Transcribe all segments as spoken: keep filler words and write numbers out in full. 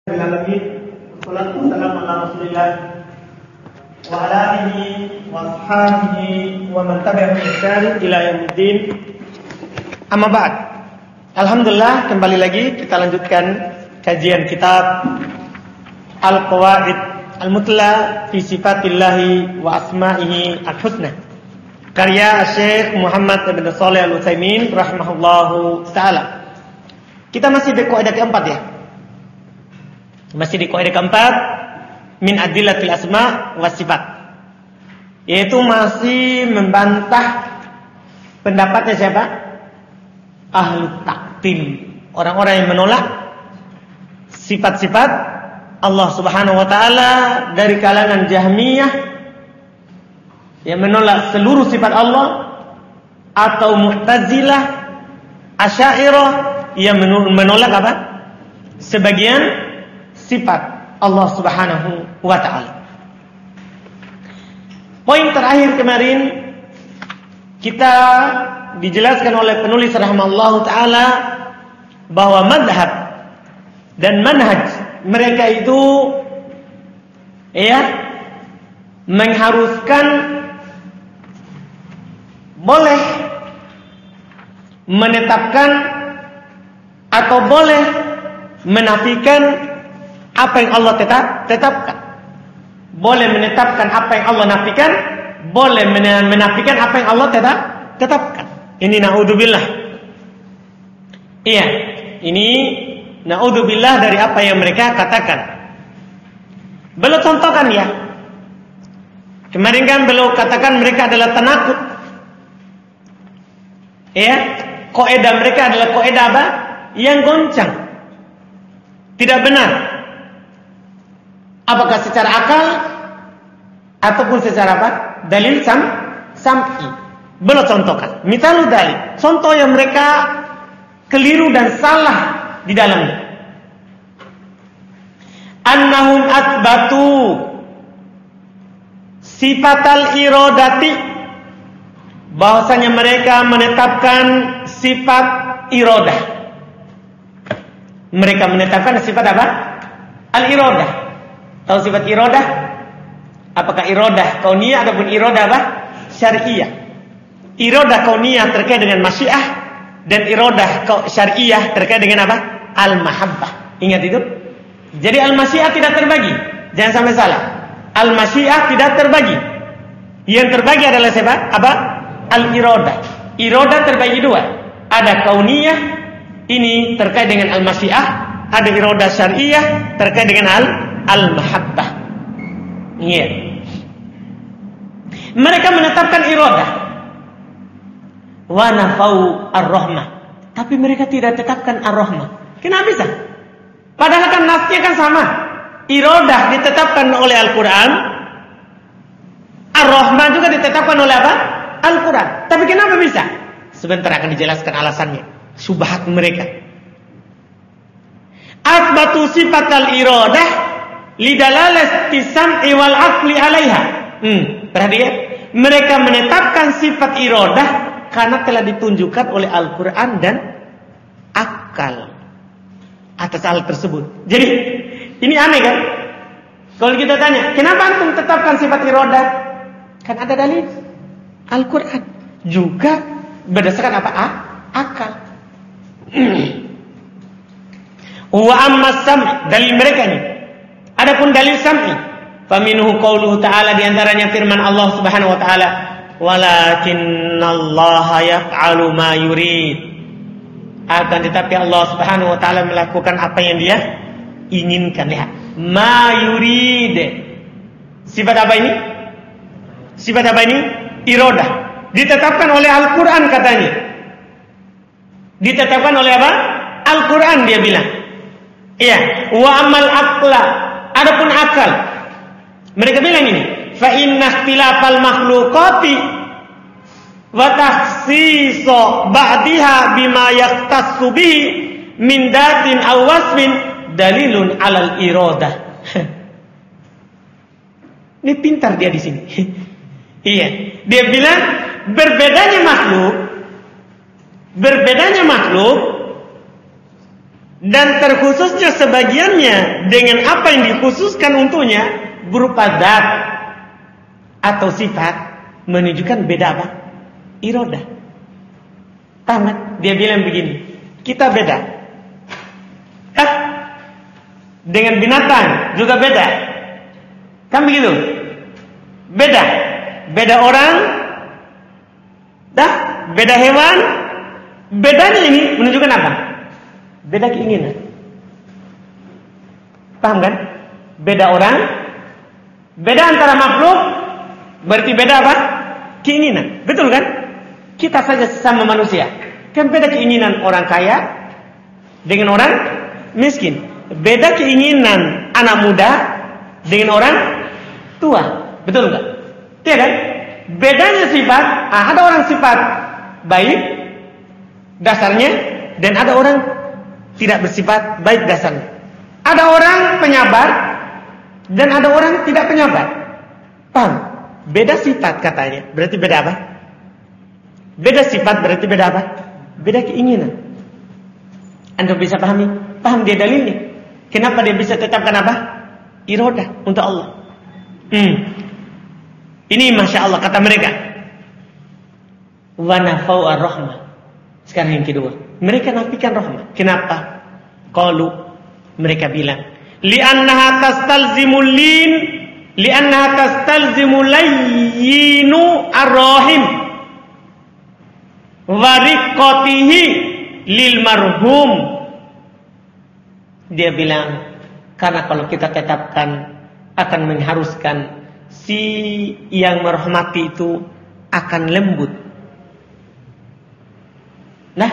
Wassalatu wassalamu ala Rasulillah wa ala alihi wa ashabihi wa man tabi'ahum bi ihsan ila yaumiddin. Amma ba'd. Alhamdulillah, kembali lagi kita lanjutkan kajian kitab Al-Qawaid Al-Mutla fi Sifatillahi wa Asma'ihi Al-Husna, karya Syekh Muhammad bin Shalih Al-Utsaimin rahimahullahu taala. Kita masih di kaidah keempat ya. Masih di kaidah keempat min adillatil asma wa sifat, yaitu masih membantah pendapatnya siapa? Ahlu ta'til, orang-orang yang menolak sifat-sifat Allah Subhanahu wa taala dari kalangan Jahmiyah yang menolak seluruh sifat Allah, atau Mu'tazilah, Asy'ariyah yang menolak apa? Sebagian sifat Allah Subhanahu wa ta'ala. Poin terakhir kemarin kita dijelaskan oleh penulis rahimahullahu ta'ala bahwa madhab dan manhaj mereka itu ya mengharuskan boleh menetapkan atau boleh menafikan apa yang Allah tetap, tetapkan. Boleh menetapkan apa yang Allah nafikan, boleh menafikan apa yang Allah tetap, tetapkan. Ini na'udzubillah. Iya, ini na'udzubillah dari apa yang mereka katakan. Beliau contohkan ya. Kemarin kan beliau katakan mereka adalah penakut. Iya, kaidah mereka adalah kaidah apa? Yang goncang. Tidak benar. Apakah secara akal ataupun secara apa? Dalil sam sam'i. Belum contohkan. Misalnya dalil. Contoh yang mereka keliru dan salah di dalamnya. Annahum atbatu sifatal iradati, bahwasanya mereka menetapkan sifat iradah. Mereka menetapkan sifat apa? Al-iradah. Tahu sifat iradah? Apakah iradah kauniyah ataupun iradah apa? Syar'iyah. Iradah kauniyah terkait dengan masyiah, dan iradah syar'iyah terkait dengan apa? Al-mahabbah. Ingat itu? Jadi al-masyiah tidak terbagi. Jangan sampai salah. Al-masyiah tidak terbagi. Yang terbagi adalah siapa? Apa? Al-iradah. Iradah terbagi dua. Ada kauniyah, ini terkait dengan al-masyiah. Ada iradah syar'iyah terkait dengan al Al-mahabbah. Iya. Mereka menetapkan iradah. Wa nafau ar-rahmah. Tapi mereka tidak tetapkan ar-rahmah. Kenapa bisa? Padahal kan nasnya kan sama. Iradah ditetapkan oleh Al-Quran. Ar-rahmah juga ditetapkan oleh apa? Al-Quran. Tapi kenapa bisa? Sebentar akan dijelaskan alasannya. Subhat mereka. Asbatu sifatal iradah lidalalah tisam iwal akli alaiha. Hmm, perhatikan. Mereka menetapkan sifat iradah karena telah ditunjukkan oleh Al-Quran dan akal atas hal tersebut. Jadi ini aneh kan? Kalau kita tanya, kenapa antum tetapkan sifat iradah? Kan ada dalil Al-Quran juga berdasarkan apa? Ah, akal. Wa amma sam', dalil mereka nih. Adapun dalil sam'i, faminhu qauluhu ta'ala, di antaranya firman Allah Subhanahu wa taala, walakinallaha yaf'alu ma yurid. Akan tetapi Allah Subhanahu wa taala melakukan apa yang Dia inginkan. Lihat, ma yurid. Sifat apa ini? Sifat apa ini? Iradah. Ditetapkan oleh Al-Qur'an katanya. Ditetapkan oleh apa? Al-Qur'an, dia bilang. Iya, wa amal aqla. Adapun akal, mereka bilang ini, fa inna ikhtilafal makhluqati wa takhsisu ba'diha bima yaqtassu bihi min datin aw wasfin dalilun 'alal iradah. Ini pintar dia di sini. Iya, dia bilang berbedanya makhluk, berbedanya makhluk Dan terkhususnya sebagiannya dengan apa yang dikhususkan untuknya berupa zat atau sifat menunjukkan beda apa? Iradah. Paham? Dia bilang begini, kita beda. Ah, dengan binatang juga beda. Kan begitu? Beda. Beda orang, dah, beda hewan. Bedanya ini menunjukkan apa? Beda keinginan. Paham kan? Beda orang, beda antara makhluk, berarti beda apa? Keinginan. Betul kan? Kita saja sesama manusia. Kan beda keinginan orang kaya dengan orang miskin. Beda keinginan anak muda dengan orang tua. Betul enggak? Iya kan? Bedanya sifat, ah, ada orang sifat baik dasarnya dan ada orang tidak bersifat baik dasarnya. Ada orang penyabar dan ada orang tidak penyabar. Paham? Beda sifat katanya. Berarti beda apa? Beda sifat berarti beda apa? Beda keinginan. Anda bisa pahami? Paham dia dalilnya. Kenapa dia bisa tetapkan apa? Iradah untuk Allah. Hmm. Ini Masya Allah kata mereka. Wa nafau ar-rahmah. Sekarang yang kedua, mereka nafikan rahmat. Kenapa? Qalu, mereka bilang, li'annaha tastalzimul lin, li'annaha tastalzimul layyinu ar-rahim wa riqqatihi lil marhum. Dia bilang, karena kalau kita tetapkan akan mengharuskan si yang merahmati itu akan lembut. Nah,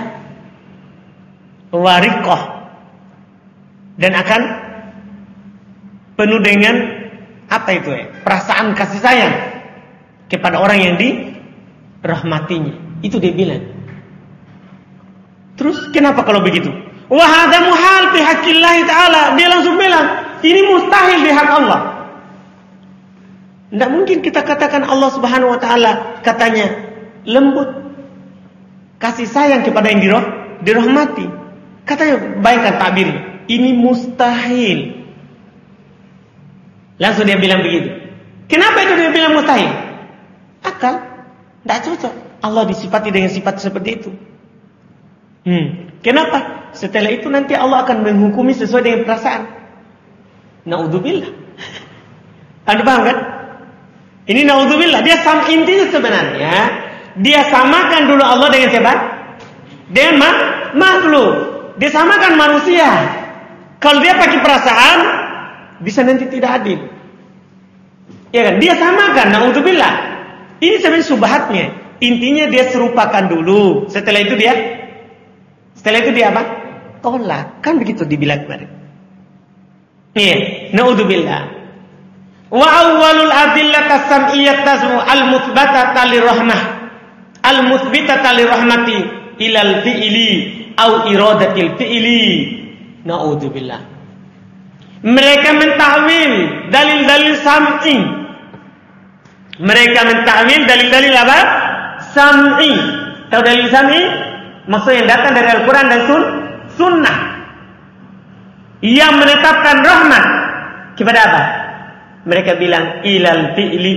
wariqah, dan akan penuh dengan apa itu ya? Perasaan kasih sayang kepada orang yang dirahmatinya. Itu dia bilang. Terus kenapa kalau begitu? Wa hadza muhal fi haqqillah taala. Dia langsung bilang, ini mustahil di hak Allah. Tidak mungkin kita katakan Allah Subhanahu wa taala katanya lembut, kasih sayang kepada yang diroh, dirahmati. Katanya, bayangkan takbirnya. Ini mustahil. Langsung dia bilang begitu. Kenapa itu dia bilang mustahil? Akal. Tidak cocok. Allah disifati dengan sifat seperti itu. Hmm. Kenapa? Setelah itu nanti Allah akan menghukumi sesuai dengan perasaan. Na'udzubillah. Anda paham kan? Ini na'udzubillah. Dia sama, intinya sebenarnya dia samakan dulu Allah dengan siapa? Dengan ma makhluk. Dia samakan manusia. Kalau dia pakai perasaan, bisa nanti tidak adil. Ya kan? Dia samakan, na'udzubillah. Ini sebenarnya subhatnya. Intinya dia serupakan dulu. Setelah itu dia, setelah itu dia apa? Tolak. Kan begitu dibilang kemarin. Iya, na'udzubillah. Wa awwalul adillah as-sam'iyyah tasmu al-muthbatata lirahmah. Al-muthbitata lirahmati ilal fi'ili au iradatil fi'ili. Na'udzubillah. Mereka mentakwil dalil-dalil sam'i. Mereka mentakwil dalil-dalil apa? Sam'i. Tahu dalil sam'i? Maksud yang datang dari Al-Quran dan sun, sunnah. Yang menetapkan rahmat kepada apa? Mereka bilang ilal fi'li,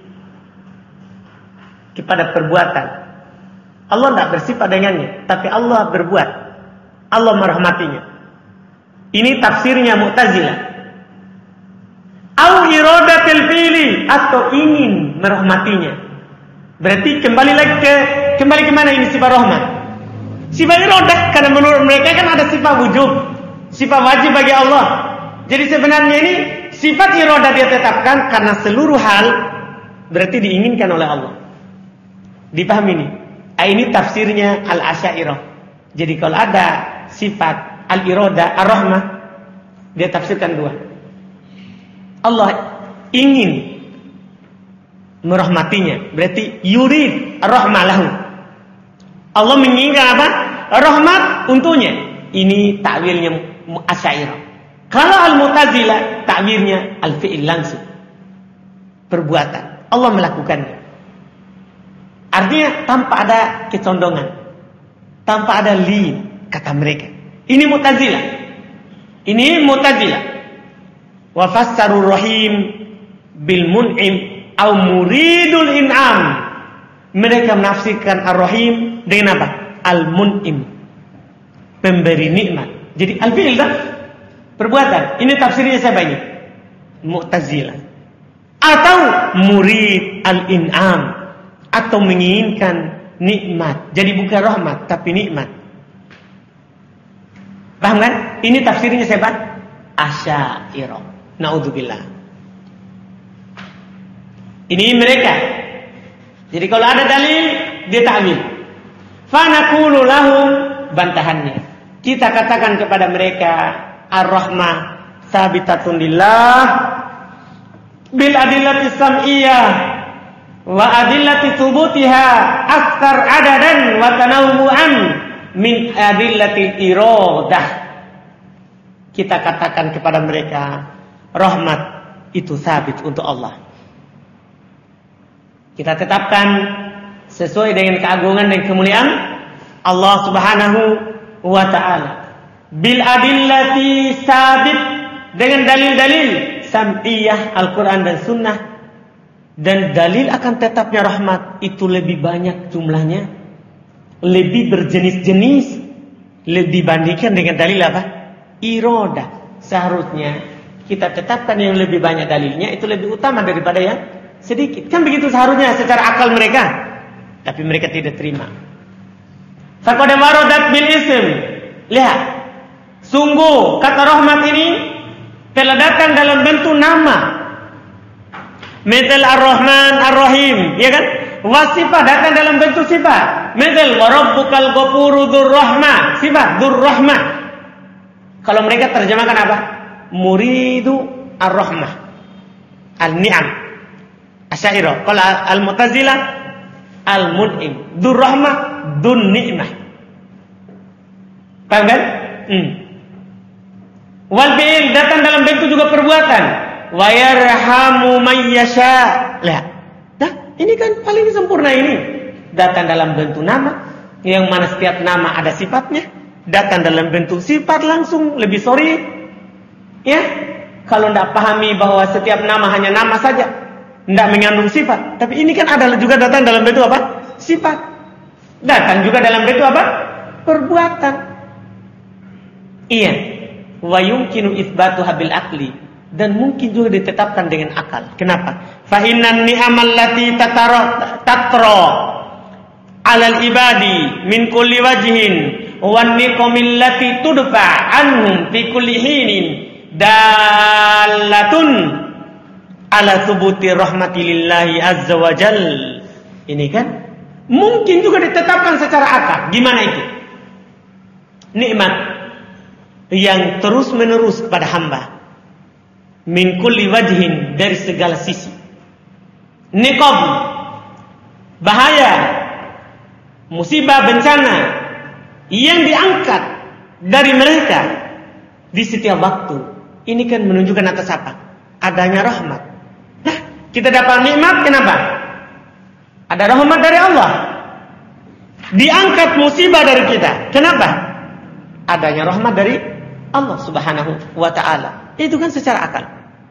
kepada perbuatan. Allah tidak bersifat dengannya, tapi Allah berbuat. Allah merahmatinya. Ini tafsirnya Mu'tazilah. Au iradatil fi'li, atau ingin merahmatinya. Berarti kembali lagi ke kembali ke mana ini sifat rahmat? Sifat iradah, karena menurut mereka kan ada sifat wujub, sifat wajib bagi Allah. Jadi sebenarnya ini sifat iradah dia tetapkan karena seluruh hal berarti diinginkan oleh Allah. Dipahami ini? Ini tafsirnya Al-Asy'ariyah. Jadi kalau ada sifat al-iradah, ar-rahmah, dia tafsirkan dua. Allah ingin merahmatinya, berarti yurid ar-rahmah lahu. Allah menginginkan apa? Rahmat untuknya. Ini takwilnya Asy'ariyah. Kalau Al-Mu'tazilah takwilnya al-fi'il langsung. Perbuatan. Allah melakukannya. Artinya tanpa ada kecondongan, tanpa ada li, kata mereka. Ini Mu'tazilah. Ini Mu'tazilah. Wa fassarur rahim bil mun'im au muridul in'am. Mereka menafsirkan ar-rahim dengan apa? Al-mun'im, pemberi nikmat. Jadi al-fi'il dah perbuatan. Ini tafsirnya siapa ini? Mu'tazilah. Atau murid al-in'am, atau menginginkan nikmat. Jadi bukan rahmat tapi nikmat. Paham kan? Ini tafsirnya siapa? Asy'ariyah. Naudzubillah. Ini mereka. Jadi kalau ada dalil dia ta'wil. Fa naqulu lahum, bantahannya. Kita katakan kepada mereka, ar-rahmah sabitatun lillah bil adillati sam'iyah wa adillati thubutiha aktsar adadan wa tanawu'an min adillatil iradah. Kita katakan kepada mereka, rahmat itu sabit untuk Allah. Kita tetapkan sesuai dengan keagungan dan kemuliaan Allah Subhanahu wa ta'ala. Bil adillati sabit, dengan dalil-dalil sam'iyah Al-Quran dan Sunnah. Dan dalil akan tetapnya rahmat itu lebih banyak jumlahnya, lebih berjenis-jenis, lebih dibandingkan dengan dalil apa? Iroda. Seharusnya kita tetapkan yang lebih banyak dalilnya itu lebih utama daripada yang sedikit. Kan begitu seharusnya secara akal mereka. Tapi mereka tidak terima. Faqad waradat bil ism. Lihat. Sungguh kata rahmat ini telah datang dalam bentuk nama. Mithal ar-Rahman ar-Rahim, ya kan? Wasifah datang dalam bentuk sifat. Mithal wa rabbukal ghafuru dzur rahmah, sifat dzur rahmah. Kalau mereka terjemahkan apa? Muridu ar-rahmah, al-ni'am. Asy'ariyah. Kalau al-Mu'tazilah al-mun'im, dzur rahmah, dzun ni'mah. Paham kan? Hmm. Wal fi'il datang dalam bentuk juga perbuatan. Wa yarhamu may yasha. Lihat. Dah, ini kan paling sempurna ini. Datang dalam bentuk nama, yang mana setiap nama ada sifatnya. Datang dalam bentuk sifat langsung, lebih sorry. Ya. Kalau tidak pahami bahwa setiap nama hanya nama saja, tidak mengandung sifat. Tapi ini kan ada juga datang dalam bentuk apa? Sifat. Datang juga dalam bentuk apa? Perbuatan. Iya. Wa yumkinu itsbatuha bil aqli, dan mungkin juga ditetapkan dengan akal. Kenapa? Fa innan ni'amal lati tatara tatra 'alal ibadi min kulli wajhin wan niqamil lati tudfa anhum fi kulli hinin dalatun ala thubuti rahmatillahi azza wa jal. Ini kan mungkin juga ditetapkan secara akal. Gimana itu? Nikmat yang terus menerus kepada hamba min kulli wajhin, dari segala sisi. Niqab, bahaya, musibah, bencana yang diangkat dari mereka di setiap waktu. Ini kan menunjukkan atas apa? Adanya rahmat. Nah, kita dapat nikmat, kenapa? Ada rahmat dari Allah. Diangkat musibah dari kita. Kenapa? Adanya rahmat dari Allah Subhanahu wa ta'ala. Itu kan secara akal.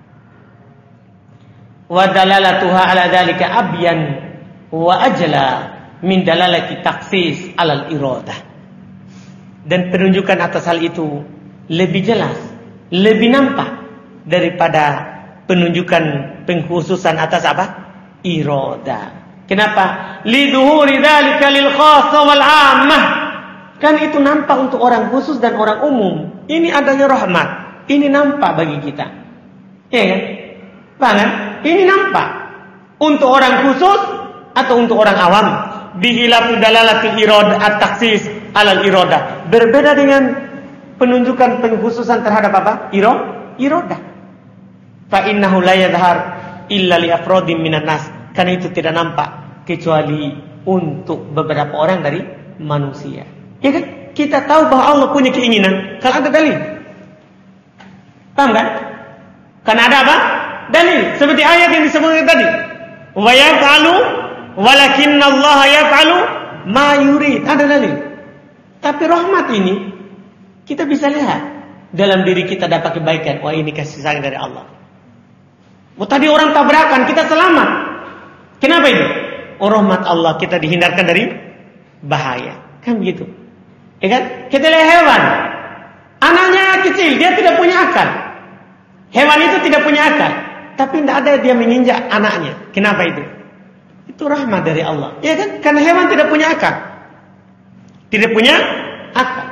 Wa dalalatuha ala dzalika abyan wa ajla min dalalati taksis alal iradah. Dan penunjukan atas hal itu lebih jelas, lebih nampak daripada penunjukan pengkhususan atas apa? Iradah. Kenapa? Lidzuhuri dzalika lil khass wal 'ammah. Kan itu nampak untuk orang khusus dan orang umum. Ini adanya rahmat. Ini nampak bagi kita. Ya kan? Paham kan? Ini nampak. Untuk orang khusus atau untuk orang awam. Bihilafi dalalatil irad at-taksis alal iradah. Berbeda dengan penunjukan pengkhususan terhadap apa? Iro, iradah. Fa innahu la yadhhar illa li afradin minan nas. Karena itu tidak nampak kecuali untuk beberapa orang dari manusia. Ya kan? Kita tahu bahwa Allah punya keinginan kalau ada dalil. Paham kan? Karena ada apa? Dalil. Seperti ayat yang disebutkan tadi. Wa yaf'alu walakinallaha yaf'alu ma yurid. Ada dalil. Tapi rahmat ini kita bisa lihat dalam diri kita dapat kebaikan. Wah, ini kasih sayang dari Allah. Oh, tadi orang tabrakan, kita selamat. Kenapa itu? Oh, rahmat Allah, kita dihindarkan dari bahaya. Kan begitu. Ya kan? Kita lihat hewan. Anaknya kecil, dia tidak punya akal. Hewan itu tidak punya akal. Tapi tidak ada dia menginjak anaknya. Kenapa itu? Itu rahmat dari Allah. Ya kan? Karena hewan tidak punya akal. Tidak punya akal.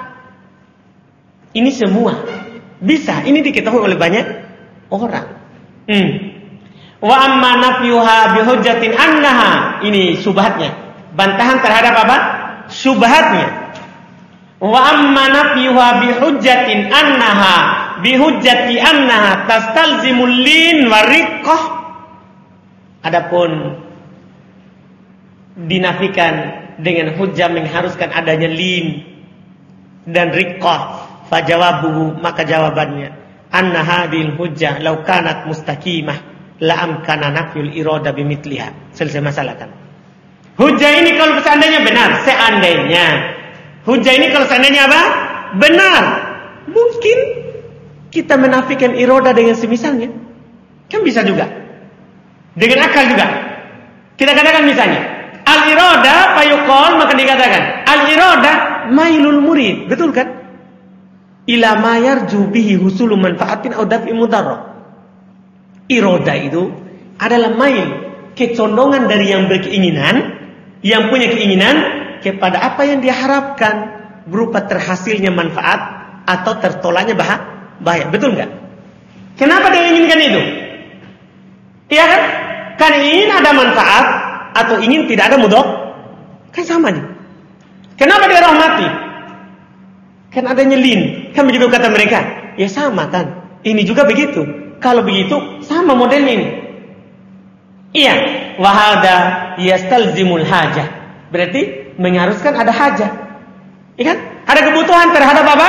Ini semua bisa. Ini diketahui oleh banyak orang. Hmm. Wa amma nafyuha bihujjatin annaha. Ini subhatnya. Bantahan terhadap apa? Subhatnya. Wa amma nafyuha bihujjatin annaha bihujjati annaha tastalzimul lin wa riqqah. Adapun dinafikan dengan hujjah mengharuskan adanya lin dan riqqah, fajawabuhu, maka jawabannya anna hadhil hujjah law kanat mustaqimah la amkana nafyul irada bimithliha. Selesai masalah kan. Hujjah ini kalau seandainya benar, seandainya hujjah ini kalau seandainya apa? Benar. Mungkin kita menafikan irada dengan semisalnya. Kan bisa juga. Dengan akal juga. Kita katakan misalnya, al-irada fayuqal, maka dikatakan al-irada mailul murid. Betul kan? Ila ma yarju bihi husulu manfaatin aw daf'i mudarrah. Irada itu adalah mail, kecondongan dari yang berkeinginan, yang punya keinginan kepada apa yang diharapkan berupa terhasilnya manfaat atau tertolaknya bahaya. Betul enggak? Kenapa dia inginkan itu? Iya kan? Karena ingin ada manfaat atau ingin tidak ada mudarat. Kan sama nih. Kenapa dia rahmati? Kan adanya lin. Kan begitu kata mereka. Ya sama kan. Ini juga begitu. Kalau begitu sama modelnya ini. Iya. Wahada yastalzimul hajah. Berarti mengharuskan ada hajah. Iya kan? Ada kebutuhan terhadap apa?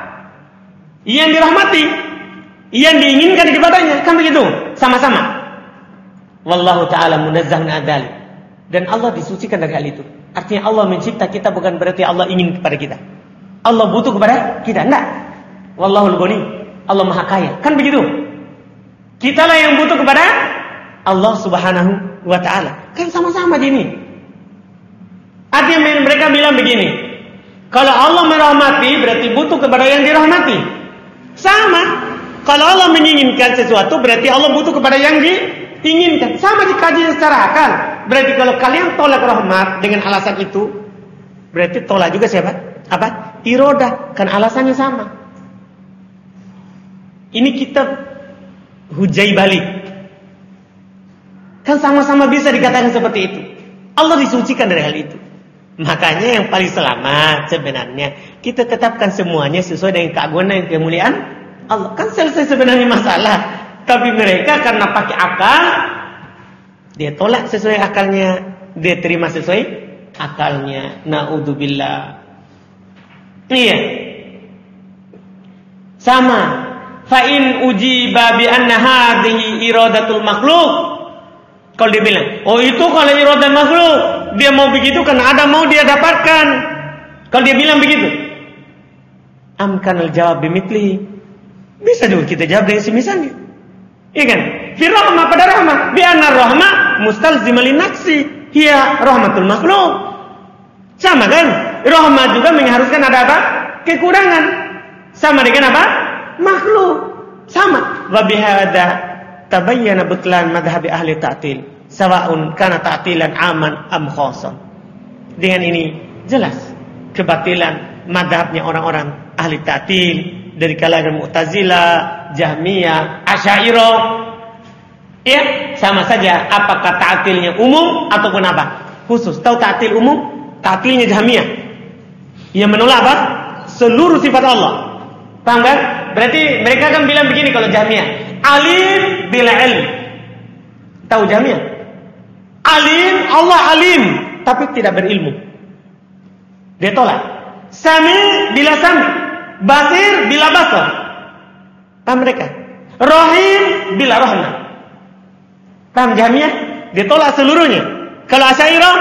Yang dirahmati, yang diinginkan kepadanya. Kan begitu. Sama-sama. Wallahu ta'ala munazzahun adali. Dan Allah disucikan dari hal itu. Artinya Allah mencipta kita bukan berarti Allah ingin kepada kita. Allah butuh kepada kita. Enggak. Wallahul ghani. Allah maha kaya. Kan begitu. Kitalah yang butuh kepada Allah subhanahu wa ta'ala. Kan sama-sama gini. Artinya mereka bilang begini. Kalau Allah merahmati berarti butuh kepada yang dirahmati. Sama. Kalau Allah menginginkan sesuatu berarti Allah butuh kepada yang diinginkan. Sama dikaji secara akal. Berarti kalau kalian tolak rahmat dengan alasan itu, berarti tolak juga siapa? Apa? Irodah. Kan alasannya sama. Ini kita hujai balik. Kan sama-sama bisa dikatakan seperti itu. Allah disucikan dari hal itu. Makanya yang paling selamat sebenarnya kita tetapkan semuanya sesuai dengan keagungan dan kemuliaan Allah. Kan selesai sebenarnya masalah. Tapi mereka karena pakai akal, dia tolak sesuai akalnya, dia terima sesuai akalnya. Naudzubillah. Iya. Sama. Fa in ujiba bi anna hadhihi iradatul makhluq. Kalau dia bilang, oh itu kalau iradah makhluk, dia mau begitu karena ada mau dia dapatkan. Kalau dia bilang begitu, amkanal jawab bimithli. Bisa juga kita jawab dengan semisalnya. Iya kan? Fi rahmah pada rahmah, bi anna rahmah mustalzimah li nafsi, hiya rahmatul makhluk. Sama kan? Rahmah juga mengharuskan ada apa? Kekurangan. Sama dengan apa? Makhluk. Sama. Wa bihadza tabayyana butlan madhhabi ahli ta'til, sawa'un kana ta'tilan aman am khassan. Dengan ini jelas kebatilan madhabnya orang-orang ahli ta'til dari kalangan Mu'tazilah, Jahmiyah, Asy'ariyah. Ya, sama saja apakah ta'tilnya umum ataupun apa? Khusus. Tahu ta'til umum? Ta'tilnya Jahmiyah yang menolak apa? Seluruh sifat Allah. Paham kan? Berarti mereka kan bilang begini kalau Jahmiyah, alim bila ilm. Tahu Jahmiyah? Alim, Allah alim, tapi tidak berilmu. Dia tolak. Sami bila sami, basir bila basar. Paham mereka? Rahim bila rahmah. Paham Jahmiyah? Dia tolak seluruhnya. Kalau Asy'ariyah,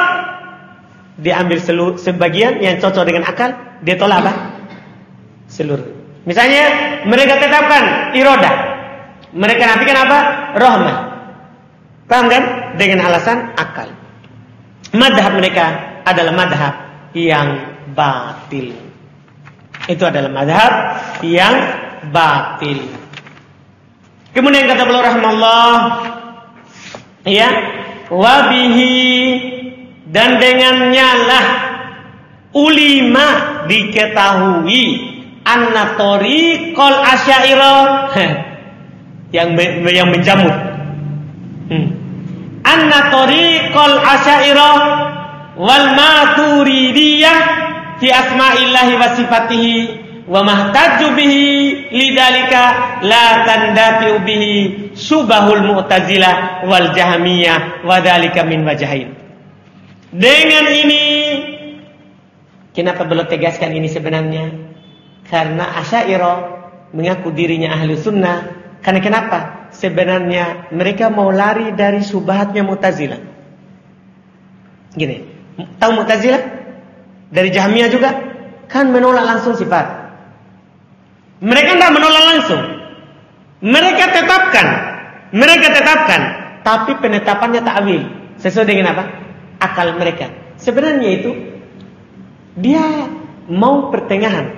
dia ambil seluruh, sebagian yang cocok dengan akal, dia tolak apa? Seluruh. Misalnya mereka tetapkan irodah, mereka nafikan apa? Rahmah. Paham kan? Dengan alasan akal. Madhab mereka adalah madhab yang batil. Itu adalah madhab yang batil. Kemudian kata beliau rahimahullah, ya, wabihi, dan dengannya lah ulima diketahui anna tariqal asy'ariyah yang yang menjamur. Hmm. Anna tariqal asy'ariyah wal maturidiyah fi asma'illahi wa sifatihi wa mahtaju bihi lidalika la tandafi'u bihi subahul mu'tazilah wal jahmiyah wa dalika min wajahin. Dengan ini, kenapa beliau tegaskan ini sebenarnya? Karena Asy'ariyah mengaku dirinya ahli sunnah. Karena kenapa? Sebenarnya mereka mau lari dari syubhatnya Mu'tazilah. Gini, tahu Mu'tazilah? Dari Jahmiyah juga kan menolak langsung sifat. Mereka tidak menolak langsung. Mereka tetapkan, mereka tetapkan, tapi penetapannya ta'wil. Sesuai dengan apa? Akal mereka. Sebenarnya itu dia mau pertengahan.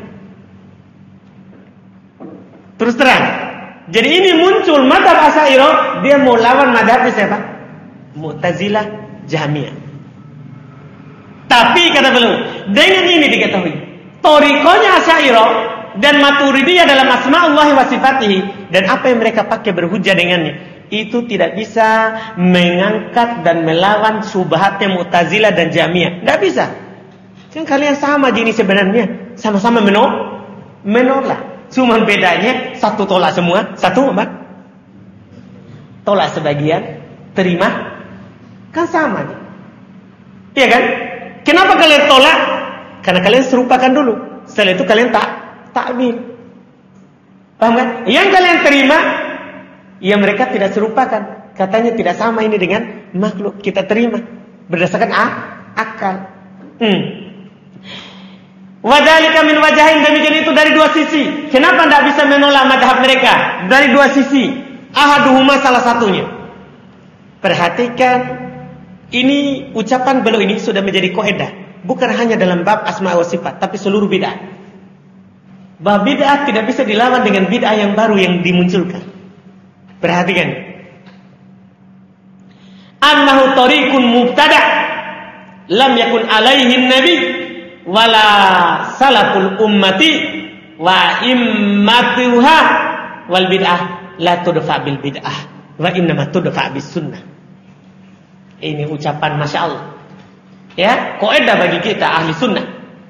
Terus terang. Jadi ini muncul madhab Asy'ariyah, dia mau lawan madhabnya siapa? Mu'tazilah, Jahmiyah. Tapi kata beliau, dengan ini diketahui thariqahnya Asy'ariyah dan Maturidiyah dalam asma'ullah wa sifatihi, dan apa yang mereka pakai berhujjah dengannya, itu tidak bisa mengangkat dan melawan syubhatnya Mu'tazilah dan Jahmiyah. Tidak bisa. Kan kalian sama jenis sebenarnya, sama-sama menolak. Menolak. Cuma bedanya satu tolak semua, satu apa? Tolak sebagian, terima. Kan sama. Iya kan? Kenapa kalian tolak? Karena kalian serupakan dulu. Setelah itu kalian tak takwil. Paham kan? Yang kalian terima, ya mereka tidak serupakan. Katanya tidak sama ini dengan makhluk. Kita terima berdasarkan ah, akal. Hmm. Wadhalika min wajahin, demikian itu dari dua sisi. Kenapa tidak bisa menolak madhab mereka? Dari dua sisi. Ahaduhuma, salah satunya. Perhatikan, ini ucapan beliau ini sudah menjadi kaidah. Bukan hanya dalam bab asma wa sifat, tapi seluruh bid'ah. Bahwa bid'ah tidak bisa dilawan dengan bid'ah yang baru yang dimunculkan. Perhatikan. Annahu tariqun mubtada' lam yakun alaihi nabi wala salaful ummati wa immatuha wal bid'ah la tudfa bil bid'ah wa innama tudfa bis sunnah. Ini ucapan Masya Allah, ya, kaidah bagi kita ahli sunnah.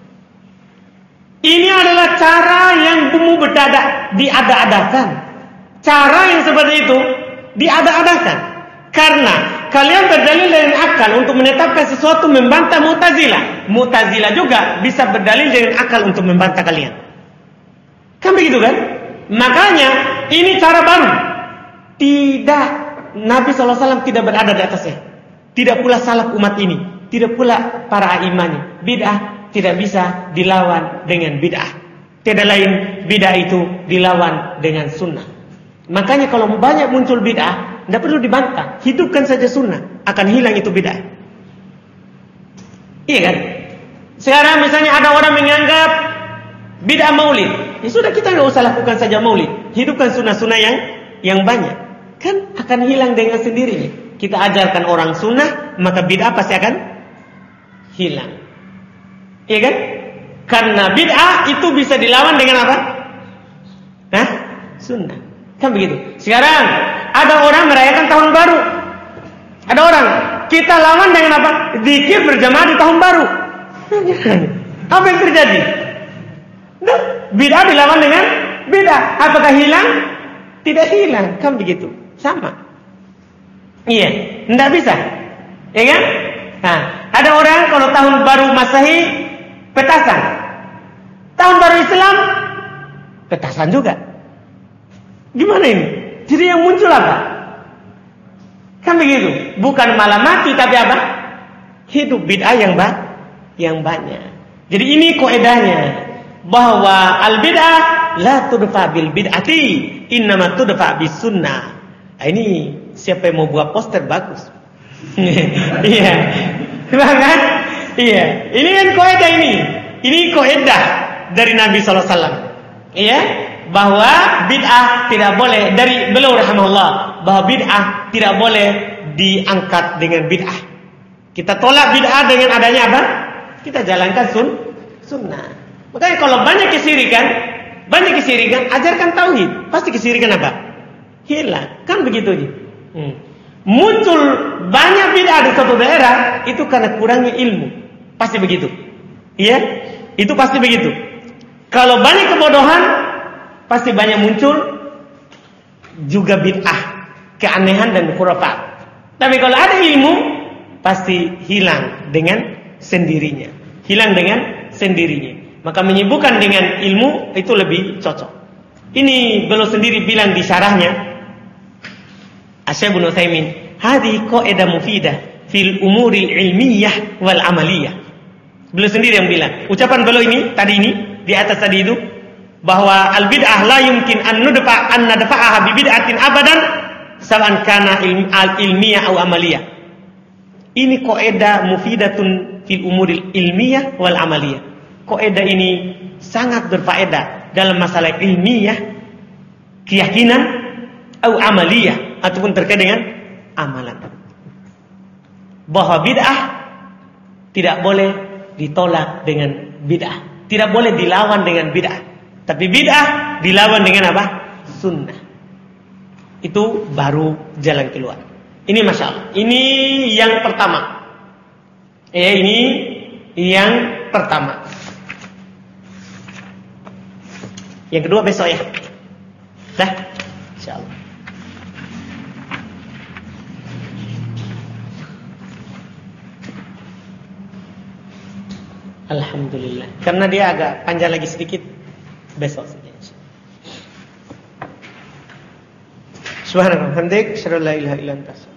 Ini adalah cara yang bumbu berdadak diada-adakan. Cara yang seperti itu diada-adakan karena kalian berdalil dengan akal untuk menetapkan sesuatu, membantah Mu'tazilah. Mu'tazilah juga bisa berdalil dengan akal untuk membantah kalian. Kan begitu kan? Makanya ini cara baru. Tidak, Nabi shallallahu alaihi wasallam tidak berada di atasnya. Tidak pula salaf umat ini. Tidak pula para a'imahnya. Bid'ah tidak bisa dilawan dengan bid'ah. Tidak lain bid'ah itu dilawan dengan sunnah. Makanya kalau banyak muncul bid'ah, tidak perlu dibantah. Hidupkan saja sunnah, akan hilang itu bid'ah. Iya kan? Sekarang misalnya ada orang menganggap bid'ah maulid, ya sudah, kita nggak usah lakukan saja maulid. Hidupkan sunnah-sunnah yang yang banyak, kan akan hilang dengan sendirinya. Kita ajarkan orang sunnah, maka bid'ah pasti akan hilang. Iya kan? Karena bid'ah itu bisa dilawan dengan apa? Hah? Sunnah. Kan begitu. Sekarang ada orang merayakan tahun baru. Ada orang, kita lawan dengan apa? Zikir berjamaah di tahun baru. Apa yang terjadi? Nah, bid'ah dilawan dengan bid'ah. Apakah hilang? Tidak hilang. Kan begitu. Sama. Iya, tidak bisa. Ya kan? Nah, ada orang kalau tahun baru Masehi petasan. Tahun baru Islam petasan juga. Gimana ini? Jadi yang muncul apa? Kan begitu. Bukan malah mati, tapi apa? Hidup bid'ah yang ba yang banyak. Jadi ini kaidahnya, bahwa al bid'ah la tudfa bil bid'ati, innama tudfa bis sunnah. Nah, ini siapa yang mau buat poster bagus. Iya. Kan? Iya. Ini kan kaidah ini. Ini kaidah dari Nabi sallallahu alaihi wasallam. Iya, bahwa bid'ah tidak boleh, dari beliau rahimahullah, bahwa bid'ah tidak boleh diangkat dengan bid'ah. Kita tolak bid'ah dengan adanya apa? Kita jalankan sun, sunnah. Makanya kalau banyak kesirikan, banyak kesirikan, ajarkan tauhid, pasti kesirikan apa? Hilang. Kan begitu aja. Hmm. Muncul banyak bid'ah di suatu daerah itu karena kurangnya ilmu. Pasti begitu. Iya? Itu pasti begitu. Kalau banyak kebodohan, pasti banyak muncul juga bid'ah, keanehan dan khurafat. Tapi kalau ada ilmu, pasti hilang dengan sendirinya. Hilang dengan sendirinya. Maka menyibukkan dengan ilmu itu lebih cocok. Ini beliau sendiri bilang di syarahnya, Asy-Syaikh Ibnu Utsaimin, "Hadhi qaidah mufidah fil umuri ilmiyah wal amaliyah." Beliau sendiri yang bilang. Ucapan beliau ini tadi ini di atas tadi itu, bahwa al bid'ah la yumkin an nudfa an nadfa'aha bi bid'atin abadan sawan kana ilmi, al ilmiyah atau amaliyah. Ini qaidah mufidatun fil umuri ilmiyah wal amaliyah. Kaidah ini sangat berfaedah dalam masalah ilmiah, keyakinan, atau amaliyah, ataupun terkait dengan amalan. Bahwa bid'ah tidak boleh ditolak dengan bid'ah, tidak boleh dilawan dengan bid'ah. Tapi bid'ah dilawan dengan apa? Sunnah. Itu baru jalan keluar. Ini masya Allah. Ini yang pertama. Eh, ini yang pertama. Yang kedua besok ya. Dah, insyaallah. Alhamdulillah. Karena dia agak panjang lagi sedikit, besok saja. Subhanallah, hamdik, syarra la ilaha illa anta.